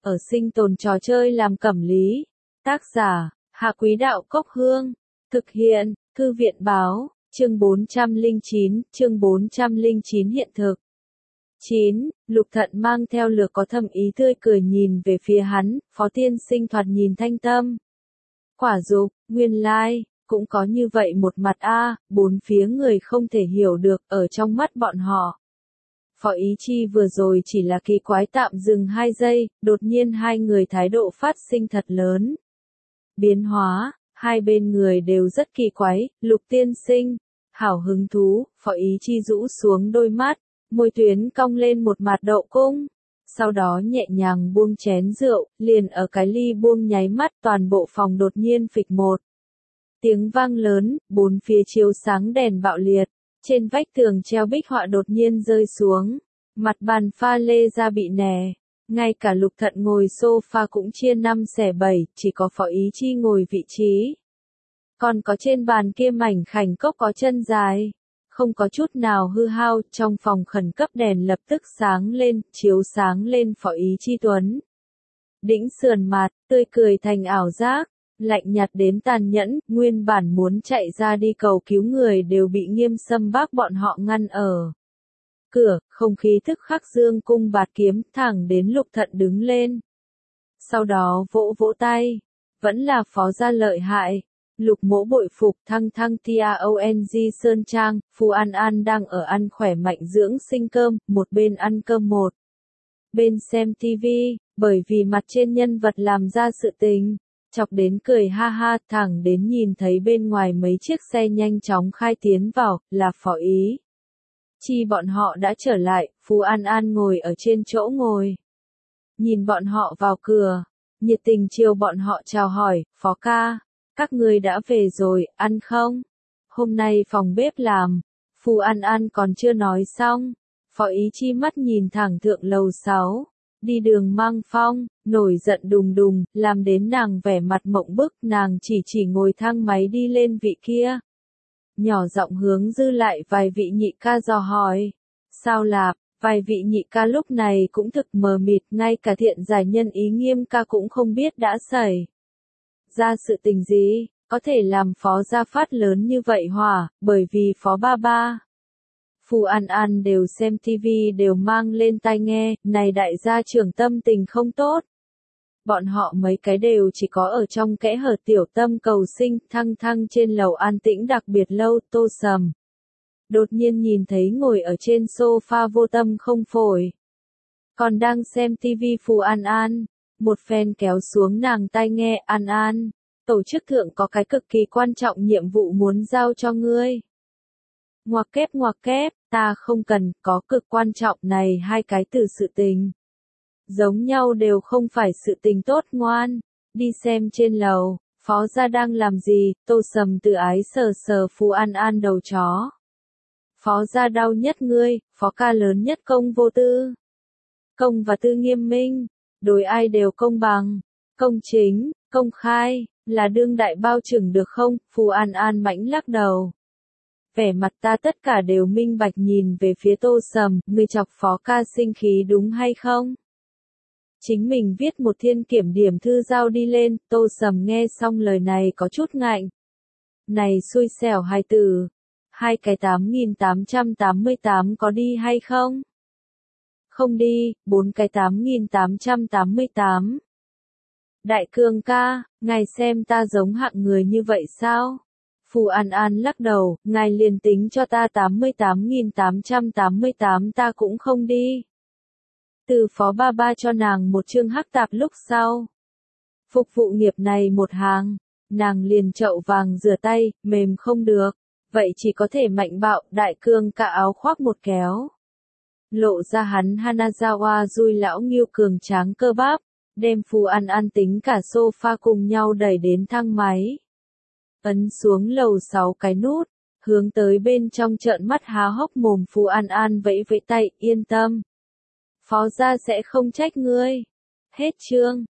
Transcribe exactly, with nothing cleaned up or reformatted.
ở sinh tồn trò chơi làm cẩm lý. Tác giả, Hạ Quý Đạo Cốc Hương. Thực hiện, Thư viện Báo, chương bốn trăm lẻ chín, chương bốn trăm lẻ chín hiện thực. chín. Lục Thận mang theo lược có thâm ý tươi cười nhìn về phía hắn, Phó tiên sinh thoạt nhìn thanh tâm. Quả dục, nguyên lai, cũng có như vậy một mặt a, bốn phía người không thể hiểu được ở trong mắt bọn họ. Phó Ý Chi vừa rồi chỉ là kỳ quái tạm dừng hai giây, đột nhiên hai người thái độ phát sinh thật lớn. Biến hóa, hai bên người đều rất kỳ quái, Lục tiên sinh, hảo hứng thú, Phó Ý Chi rũ xuống đôi mắt, môi tuyến cong lên một mặt đậu cung. Sau đó nhẹ nhàng buông chén rượu, liền ở cái ly buông nháy mắt toàn bộ phòng đột nhiên phịch một. Tiếng vang lớn, bốn phía chiếu sáng đèn bạo liệt, trên vách tường treo bích họa đột nhiên rơi xuống, mặt bàn pha lê ra bị nẻ, ngay cả Lục Thận ngồi sofa cũng chia năm xẻ bảy, chỉ có Phó Ý Chi ngồi vị trí. Còn có trên bàn kia mảnh khảnh cốc có chân dài, không có chút nào hư hao, trong phòng khẩn cấp đèn lập tức sáng lên, chiếu sáng lên Phó Ý Chi Tuấn. Đĩnh sườn mặt, tươi cười thành ảo giác, lạnh nhạt đến tàn nhẫn, nguyên bản muốn chạy ra đi cầu cứu người đều bị Nghiêm Sâm Bác bọn họ ngăn ở cửa, không khí tức khắc dương cung bạt kiếm, thẳng đến Lục Thận đứng lên. Sau đó vỗ vỗ tay, vẫn là Phó gia lợi hại. Lục Mỗ bội phục, thăng thăng tong Sơn Trang, Phù An An đang ở ăn khỏe mạnh dưỡng sinh cơm, một bên ăn cơm một bên xem tivi, bởi vì mặt trên nhân vật làm ra sự tình, chọc đến cười ha ha, thẳng đến nhìn thấy bên ngoài mấy chiếc xe nhanh chóng khai tiến vào, là Phó Ý Chi bọn họ đã trở lại, Phù An An ngồi ở trên chỗ ngồi. Nhìn bọn họ vào cửa, nhiệt tình chiều bọn họ chào hỏi, Phó ca. Các người đã về rồi, ăn không? Hôm nay phòng bếp làm. Phù An An còn chưa nói xong. Phó Ý Chi mắt nhìn thẳng thượng lầu sáu. Đi đường mang phong, nổi giận đùng đùng, làm đến nàng vẻ mặt mộng bức, nàng chỉ chỉ ngồi thang máy đi lên vị kia. Nhỏ giọng hướng dư lại vài vị nhị ca dò hỏi. Sao lạp? Vài vị nhị ca lúc này cũng thực mờ mịt, ngay cả thiện giải nhân ý Nghiêm ca cũng không biết đã xảy ra sự tình gì, có thể làm Phó gia phát lớn như vậy hỏa, bởi vì Phó ba ba. Phù An An đều xem tivi đều mang lên tai nghe, này đại gia trưởng tâm tình không tốt. Bọn họ mấy cái đều chỉ có ở trong kẽ hở tiểu tâm cầu sinh, thăng thăng trên lầu an tĩnh đặc biệt lâu, Tô Sầm. Đột nhiên nhìn thấy ngồi ở trên sofa vô tâm không phổi. Còn đang xem tivi Phù An An. Một phen kéo xuống nàng tai nghe, An An, tổ chức thượng có cái cực kỳ quan trọng nhiệm vụ muốn giao cho ngươi. Ngoặc kép ngoặc kép, ta không cần, có cực quan trọng này hai cái từ sự tình. Giống nhau đều không phải sự tình tốt ngoan, đi xem trên lầu, Phó gia đang làm gì, Tô Sầm tự ái sờ sờ Phù An An đầu chó. Phó gia đau nhất ngươi, Phó ca lớn nhất công vô tư. Công và tư nghiêm minh. Đối ai đều công bằng, công chính, công khai, là đương đại bao trừng được không? Phù An An mãnh lắc đầu. Vẻ mặt ta tất cả đều minh bạch nhìn về phía Tô Sầm, ngươi chọc Phó ca sinh khí đúng hay không? Chính mình viết một thiên kiểm điểm thư giao đi lên, Tô Sầm nghe xong lời này có chút ngạnh. Này xui xẻo hai từ, hai cái tám nghìn tám trăm tám mươi tám có đi hay không? Không đi, bốn cái tám nghìn tám trăm tám mươi tám. Đại cương ca, ngài xem ta giống hạng người như vậy sao? Phù An An lắc đầu, ngài liền tính cho ta tám mươi tám nghìn tám trăm tám mươi tám ta cũng không đi. Từ Phó ba ba cho nàng một chương hắc tạp lúc sau. Phục vụ nghiệp này một hàng, nàng liền chậu vàng rửa tay, mềm không được, vậy chỉ có thể mạnh bạo, đại cương ca áo khoác một kéo. Lộ ra hắn Hanazawa Dui lão nghiêu cường tráng cơ bắp, đem Phù An An tính cả sofa cùng nhau đẩy đến thang máy. Ấn xuống lầu sáu cái nút, hướng tới bên trong trợn mắt há hốc mồm Phù An An vẫy vẫy tay, yên tâm. Phó gia sẽ không trách ngươi. Hết chương.